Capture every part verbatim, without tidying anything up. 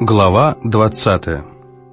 Глава двадцатая.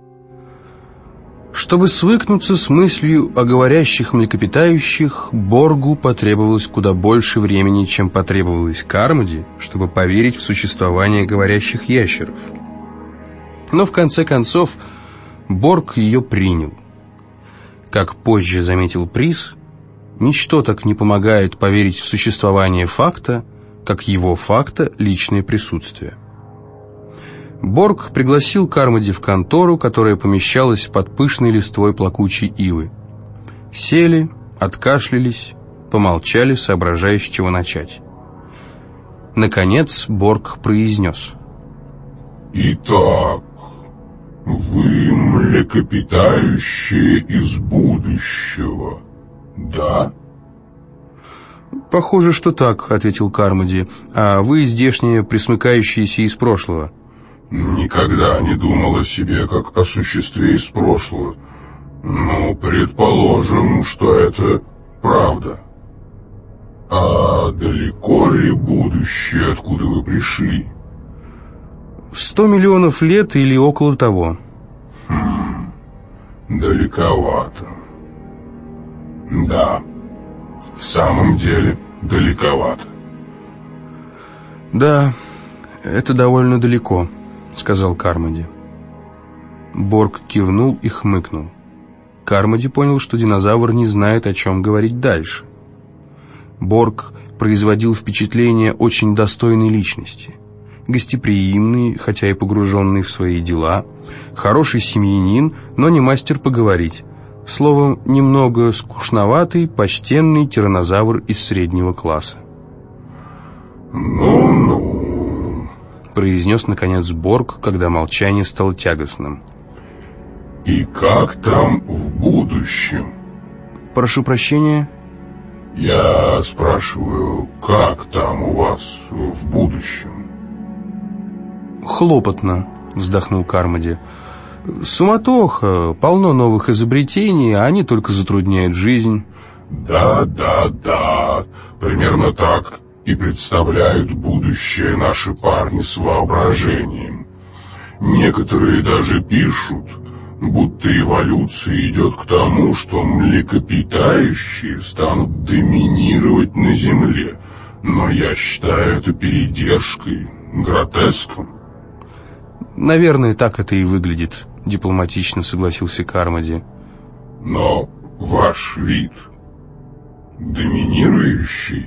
Чтобы свыкнуться с мыслью о говорящих млекопитающих, Боргу потребовалось куда больше времени, чем потребовалось Кармоди, чтобы поверить в существование говорящих ящеров. Но в конце концов Борг ее принял. Как позже заметил Прис, ничто так не помогает поверить в существование факта, как его факта личное присутствие. Борг пригласил Кармоди в контору, которая помещалась под пышной листвой плакучей ивы. Сели, откашлялись, помолчали, соображая, с чего начать. Наконец Борг произнес: «Итак, вы млекопитающие из будущего, да?» «Похоже, что так», — ответил Кармоди. «А вы здешние пресмыкающиеся из прошлого». «Никогда не думал о себе как о существе из прошлого. Ну, предположим, что это правда. А далеко ли будущее, откуда вы пришли?» «В сто миллионов лет или около того». «Хм, далековато. Да, в самом деле далековато». «Да, это довольно далеко», — сказал Кармоди. Борг кивнул и хмыкнул. Кармоди понял, что динозавр не знает, о чем говорить дальше. Борг производил впечатление очень достойной личности. Гостеприимный, хотя и погруженный в свои дела, хороший семьянин, но не мастер поговорить. Словом, немного скучноватый, почтенный тираннозавр из среднего класса. «Ну-ну», — произнес, наконец, Борг, когда молчание стало тягостным. «И как там в будущем?» «Прошу прощения?» «Я спрашиваю, как там у вас в будущем?» «Хлопотно», — вздохнул Кармоди. «Суматоха, полно новых изобретений, а они только затрудняют жизнь». «Да-да-да, примерно так и представляют будущее наши парни с воображением. Некоторые даже пишут, будто эволюция идет к тому, что млекопитающие станут доминировать на Земле. Но я считаю это передержкой, гротеском». «Наверное, так это и выглядит», — дипломатично согласился Кармоди. «Но ваш вид доминирующий?»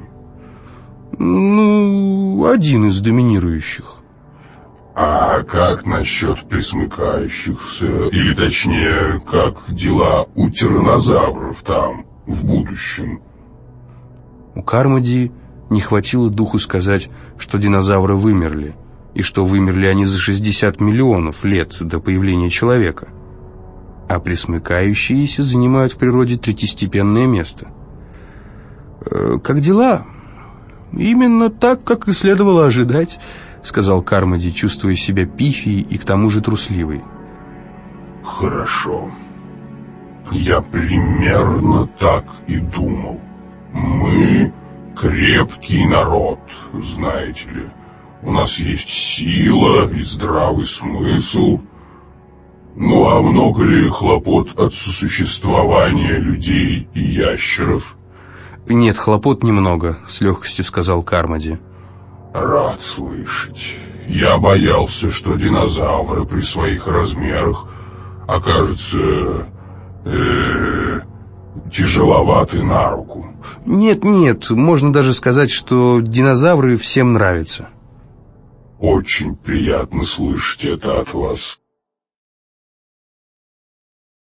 «Ну, один из доминирующих». «А как насчет пресмыкающихся? Или точнее, как дела у тираннозавров там, в будущем?» У Кармоди не хватило духу сказать, что динозавры вымерли, и что вымерли они за шестьдесят миллионов лет до появления человека. А пресмыкающиеся занимают в природе третьестепенное место. «Как дела?» «Именно так, как и следовало ожидать», — сказал Кармоди, чувствуя себя пифией и к тому же трусливой. «Хорошо. Я примерно так и думал. Мы крепкий народ, знаете ли. У нас есть сила и здравый смысл. Ну а много ли хлопот от сосуществования людей и ящеров?» «Нет, хлопот немного», — с легкостью сказал Кармоди. «Рад слышать. Я боялся, что динозавры при своих размерах окажутся э, тяжеловаты на руку». «Нет, нет, можно даже сказать, что динозавры всем нравятся». «Очень приятно слышать это от вас,